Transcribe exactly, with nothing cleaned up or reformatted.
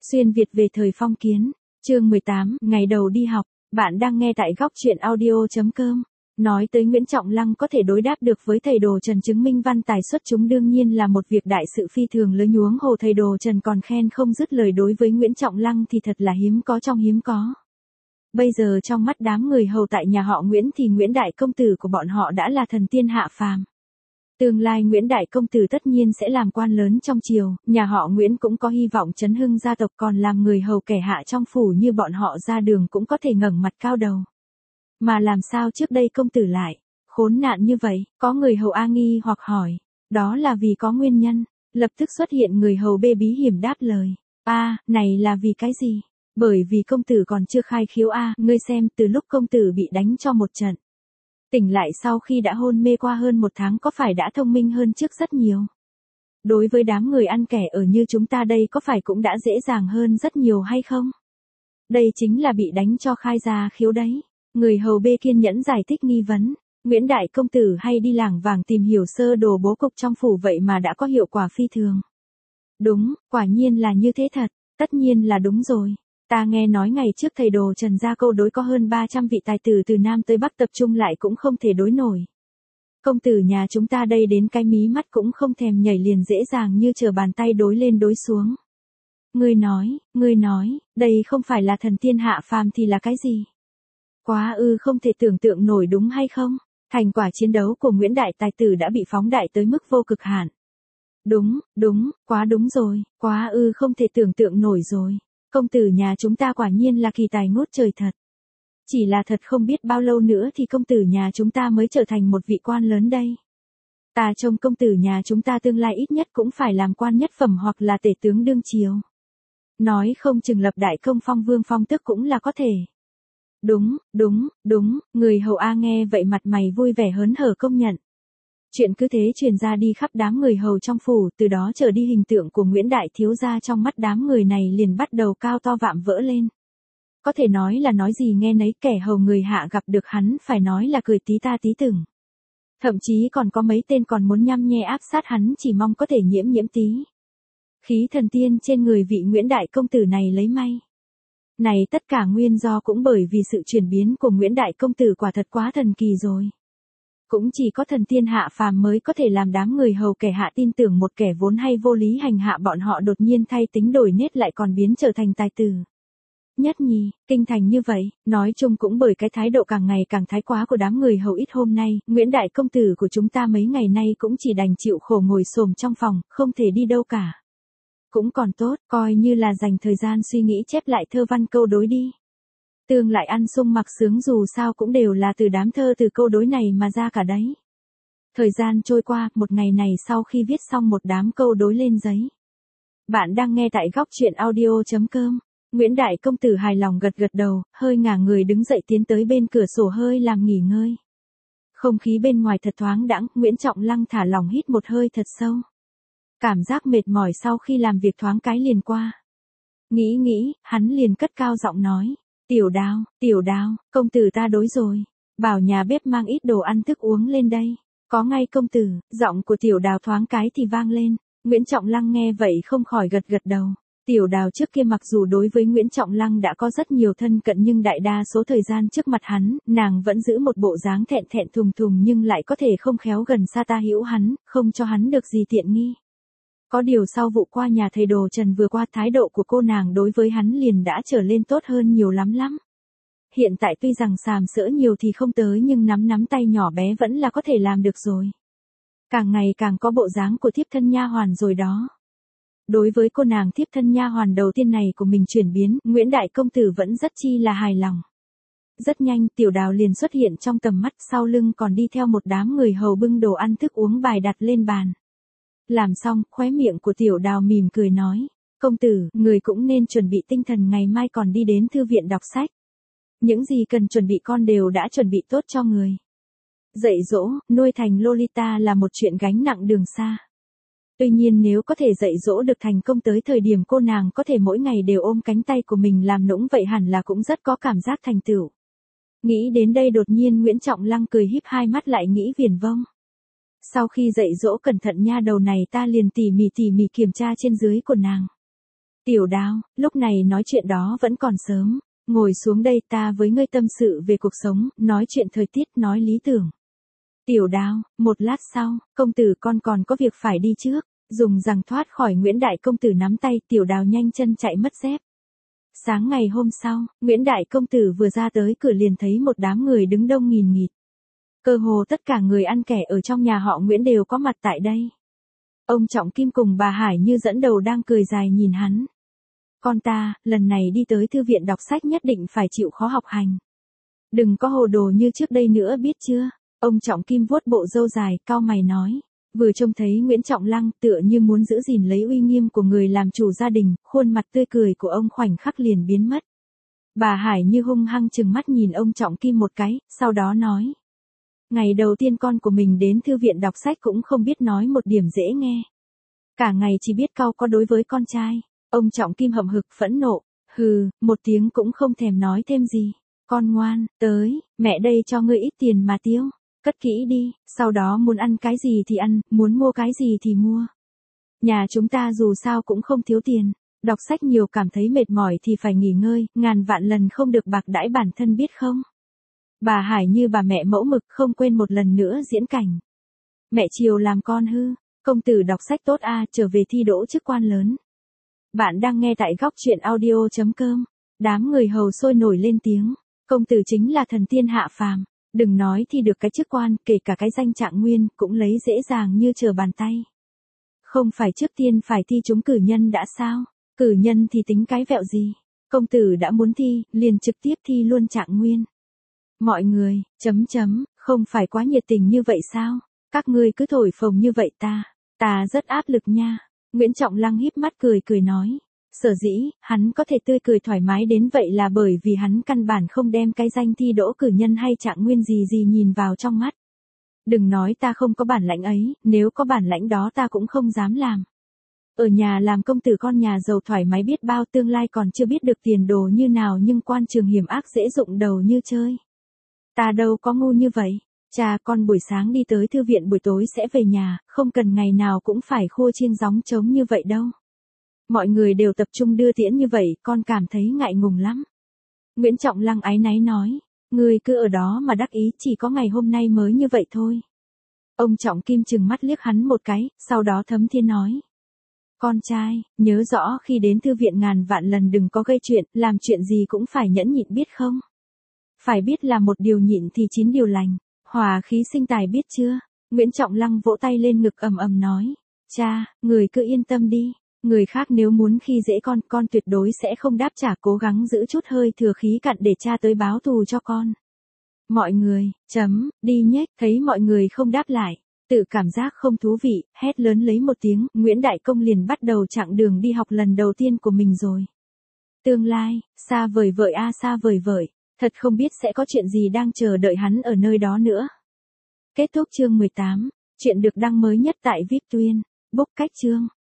Xuyên Việt về thời phong kiến, chương mười tám, ngày đầu đi học, bạn đang nghe tại góc truyện audio.com. Nói tới Nguyễn Trọng Lăng có thể đối đáp được với thầy Đồ Trần chứng minh văn tài xuất chúng đương nhiên là một việc đại sự phi thường lớn, nhuống hồ thầy Đồ Trần còn khen không dứt lời đối với Nguyễn Trọng Lăng thì thật là hiếm có trong hiếm có. Bây giờ trong mắt đám người hầu tại nhà họ Nguyễn thì Nguyễn Đại Công Tử của bọn họ đã là thần tiên hạ phàm. Tương lai Nguyễn Đại Công Tử tất nhiên sẽ làm quan lớn trong triều, nhà họ Nguyễn cũng có hy vọng chấn hưng gia tộc, còn làm người hầu kẻ hạ trong phủ như bọn họ ra đường cũng có thể ngẩng mặt cao đầu. Mà làm sao trước đây công tử lại khốn nạn như vậy? Có người hầu A nghi hoặc hỏi. Đó là vì có nguyên nhân. Lập tức xuất hiện người hầu B bí hiểm đáp lời. A, này là vì cái gì? Bởi vì công tử còn chưa khai khiếu A, ngươi xem từ lúc công tử bị đánh cho một trận. Tỉnh lại sau khi đã hôn mê qua hơn một tháng có phải đã thông minh hơn trước rất nhiều. Đối với đám người ăn kẻ ở như chúng ta đây có phải cũng đã dễ dàng hơn rất nhiều hay không? Đây chính là bị đánh cho khai ra khiếu đấy. Người hầu B kiên nhẫn giải thích nghi vấn. Nguyễn Đại Công Tử hay đi lảng vàng tìm hiểu sơ đồ bố cục trong phủ vậy mà đã có hiệu quả phi thường. Đúng, quả nhiên là như thế thật, tất nhiên là đúng rồi. Ta nghe nói ngày trước thầy Đồ Trần ra câu đối có hơn ba trăm vị tài tử từ Nam tới Bắc tập trung lại cũng không thể đối nổi. Công tử nhà chúng ta đây đến cái mí mắt cũng không thèm nhảy liền dễ dàng như trở bàn tay đối lên đối xuống. Ngươi nói, ngươi nói, đây không phải là thần tiên hạ phàm thì là cái gì? Quá ư không thể tưởng tượng nổi đúng hay không? Thành quả chiến đấu của Nguyễn Đại Tài Tử đã bị phóng đại tới mức vô cực hạn. Đúng, đúng, quá đúng rồi, quá ư không thể tưởng tượng nổi rồi. Công tử nhà chúng ta quả nhiên là kỳ tài ngút trời thật. Chỉ là thật không biết bao lâu nữa thì công tử nhà chúng ta mới trở thành một vị quan lớn đây. Ta trông công tử nhà chúng ta tương lai ít nhất cũng phải làm quan nhất phẩm hoặc là tể tướng đương triều. Nói không chừng lập đại công phong vương phong tước cũng là có thể. Đúng, đúng, đúng, người hầu A nghe vậy mặt mày vui vẻ hớn hở công nhận. Chuyện cứ thế truyền ra đi khắp đám người hầu trong phủ, từ đó trở đi hình tượng của Nguyễn Đại Thiếu Gia trong mắt đám người này liền bắt đầu cao to vạm vỡ lên. Có thể nói là nói gì nghe nấy, kẻ hầu người hạ gặp được hắn phải nói là cười tí ta tí từng. Thậm chí còn có mấy tên còn muốn nhăm nhe áp sát hắn chỉ mong có thể nhiễm nhiễm tí. Khí thần tiên trên người vị Nguyễn Đại Công Tử này lấy may. Này tất cả nguyên do cũng bởi vì sự chuyển biến của Nguyễn Đại Công Tử quả thật quá thần kỳ rồi. Cũng chỉ có thần tiên hạ phàm mới có thể làm đám người hầu kẻ hạ tin tưởng một kẻ vốn hay vô lý hành hạ bọn họ đột nhiên thay tính đổi nết lại còn biến trở thành tài tử. Nhất nhì, kinh thành như vậy, nói chung cũng bởi cái thái độ càng ngày càng thái quá của đám người hầu ít hôm nay, Nguyễn Đại Công Tử của chúng ta mấy ngày nay cũng chỉ đành chịu khổ ngồi xổm trong phòng, không thể đi đâu cả. Cũng còn tốt, coi như là dành thời gian suy nghĩ chép lại thơ văn câu đối đi. Tương lại ăn sung mặc sướng dù sao cũng đều là từ đám thơ từ câu đối này mà ra cả đấy. Thời gian trôi qua, một ngày này sau khi viết xong một đám câu đối lên giấy. Bạn đang nghe tại góc truyện audio.com. Nguyễn Đại Công Tử hài lòng gật gật đầu, hơi ngả người đứng dậy tiến tới bên cửa sổ hơi làm nghỉ ngơi. Không khí bên ngoài thật thoáng đãng, Nguyễn Trọng Lăng thả lòng hít một hơi thật sâu. Cảm giác mệt mỏi sau khi làm việc thoáng cái liền qua. Nghĩ nghĩ, hắn liền cất cao giọng nói. Tiểu Đào, Tiểu Đào, công tử ta đối rồi. Bảo nhà bếp mang ít đồ ăn thức uống lên đây. Có ngay công tử, giọng của Tiểu Đào thoáng cái thì vang lên. Nguyễn Trọng Lăng nghe vậy không khỏi gật gật đầu. Tiểu Đào trước kia mặc dù đối với Nguyễn Trọng Lăng đã có rất nhiều thân cận nhưng đại đa số thời gian trước mặt hắn, nàng vẫn giữ một bộ dáng thẹn thẹn thùng thùng nhưng lại có thể không khéo gần xa ta hữu hắn, không cho hắn được gì tiện nghi. Có điều sau vụ qua nhà thầy Đồ Trần vừa qua, thái độ của cô nàng đối với hắn liền đã trở lên tốt hơn nhiều lắm lắm. Hiện tại tuy rằng sàm sỡ nhiều thì không tới nhưng nắm nắm tay nhỏ bé vẫn là có thể làm được rồi. Càng ngày càng có bộ dáng của thiếp thân nha hoàn rồi đó. Đối với cô nàng thiếp thân nha hoàn đầu tiên này của mình chuyển biến, Nguyễn Đại Công Tử vẫn rất chi là hài lòng. Rất nhanh Tiểu Đào liền xuất hiện trong tầm mắt, sau lưng còn đi theo một đám người hầu bưng đồ ăn thức uống bài đặt lên bàn. Làm xong, khóe miệng của Tiểu Đào mỉm cười nói, công tử, người cũng nên chuẩn bị tinh thần ngày mai còn đi đến thư viện đọc sách. Những gì cần chuẩn bị con đều đã chuẩn bị tốt cho người. Dạy dỗ, nuôi thành Lolita là một chuyện gánh nặng đường xa. Tuy nhiên nếu có thể dạy dỗ được thành công tới thời điểm cô nàng có thể mỗi ngày đều ôm cánh tay của mình làm nũng vậy hẳn là cũng rất có cảm giác thành tựu. Nghĩ đến đây đột nhiên Nguyễn Trọng Lăng cười híp hai mắt lại nghĩ viển vông. Sau khi dạy dỗ cẩn thận nha đầu này ta liền tỉ mỉ tỉ mỉ kiểm tra trên dưới của nàng. Tiểu Đào, lúc này nói chuyện đó vẫn còn sớm, ngồi xuống đây ta với ngươi tâm sự về cuộc sống, nói chuyện thời tiết, nói lý tưởng. Tiểu Đào, một lát sau, công tử con còn có việc phải đi trước, dùng rằng thoát khỏi Nguyễn Đại công tử nắm tay, Tiểu Đào nhanh chân chạy mất dép. Sáng ngày hôm sau, Nguyễn Đại công tử vừa ra tới cửa liền thấy một đám người đứng đông nghìn nghịt. Cơ hồ tất cả người ăn kẻ ở trong nhà họ Nguyễn đều có mặt tại đây. Ông Trọng Kim cùng bà Hải Như dẫn đầu đang cười dài nhìn hắn. Con ta, lần này đi tới thư viện đọc sách nhất định phải chịu khó học hành. Đừng có hồ đồ như trước đây nữa biết chưa? Ông Trọng Kim vuốt bộ râu dài, cau mày nói. Vừa trông thấy Nguyễn Trọng Lăng tựa như muốn giữ gìn lấy uy nghiêm của người làm chủ gia đình, khuôn mặt tươi cười của ông khoảnh khắc liền biến mất. Bà Hải Như hung hăng chừng mắt nhìn ông Trọng Kim một cái, sau đó nói. Ngày đầu tiên con của mình đến thư viện đọc sách cũng không biết nói một điểm dễ nghe. Cả ngày chỉ biết cau có đối với con trai. Ông Trọng Kim hậm hực phẫn nộ, hừ, một tiếng cũng không thèm nói thêm gì. Con ngoan, tới, mẹ đây cho ngươi ít tiền mà tiêu. Cất kỹ đi, sau đó muốn ăn cái gì thì ăn, muốn mua cái gì thì mua. Nhà chúng ta dù sao cũng không thiếu tiền, đọc sách nhiều cảm thấy mệt mỏi thì phải nghỉ ngơi, ngàn vạn lần không được bạc đãi bản thân biết không. Bà Hải Như bà mẹ mẫu mực không quên một lần nữa diễn cảnh. Mẹ chiều làm con hư, công tử đọc sách tốt a, trở về thi đỗ chức quan lớn. Bạn đang nghe tại góc truyện audio chấm com. Đám người hầu sôi nổi lên tiếng, công tử chính là thần tiên hạ phàm. Đừng nói thì được cái chức quan, kể cả cái danh trạng nguyên, cũng lấy dễ dàng như trở bàn tay. Không phải trước tiên phải thi trúng cử nhân đã sao? Cử nhân thì tính cái vẹo gì? Công tử đã muốn thi, liền trực tiếp thi luôn trạng nguyên. Mọi người, chấm chấm, không phải quá nhiệt tình như vậy sao? Các ngươi cứ thổi phồng như vậy ta, ta rất áp lực nha. Nguyễn Trọng Lăng híp mắt cười cười nói. Sở dĩ, hắn có thể tươi cười thoải mái đến vậy là bởi vì hắn căn bản không đem cái danh thi đỗ cử nhân hay trạng nguyên gì gì nhìn vào trong mắt. Đừng nói ta không có bản lãnh ấy, nếu có bản lãnh đó ta cũng không dám làm. Ở nhà làm công tử con nhà giàu thoải mái biết bao, tương lai còn chưa biết được tiền đồ như nào, nhưng quan trường hiểm ác dễ dụng đầu như chơi. Ta đâu có ngu như vậy. Cha con buổi sáng đi tới thư viện, buổi tối sẽ về nhà, không cần ngày nào cũng phải khua chiêng gióng trống như vậy đâu. Mọi người đều tập trung đưa tiễn như vậy, con cảm thấy ngại ngùng lắm. Nguyễn Trọng Lăng áy náy nói, ngươi cứ ở đó mà đắc ý, chỉ có ngày hôm nay mới như vậy thôi. Ông Trọng Kim chừng mắt liếc hắn một cái, sau đó thấm thiên nói. Con trai, nhớ rõ khi đến thư viện ngàn vạn lần đừng có gây chuyện, làm chuyện gì cũng phải nhẫn nhịn biết không? Phải biết là một điều nhịn thì chín điều lành, hòa khí sinh tài biết chưa? Nguyễn Trọng Lăng vỗ tay lên ngực ầm ầm nói, cha, người cứ yên tâm đi. Người khác nếu muốn khi dễ con, con tuyệt đối sẽ không đáp trả, cố gắng giữ chút hơi thừa khí cặn để cha tới báo thù cho con. Mọi người, chấm, đi nhếch, thấy mọi người không đáp lại, tự cảm giác không thú vị, hét lớn lấy một tiếng, Nguyễn Đại Công liền bắt đầu chặng đường đi học lần đầu tiên của mình rồi. Tương lai, xa vời vợi a xa vời vợi, thật không biết sẽ có chuyện gì đang chờ đợi hắn ở nơi đó nữa. Kết thúc chương mười tám, chuyện được đăng mới nhất tại vê i pê Tuyên, book cách chương.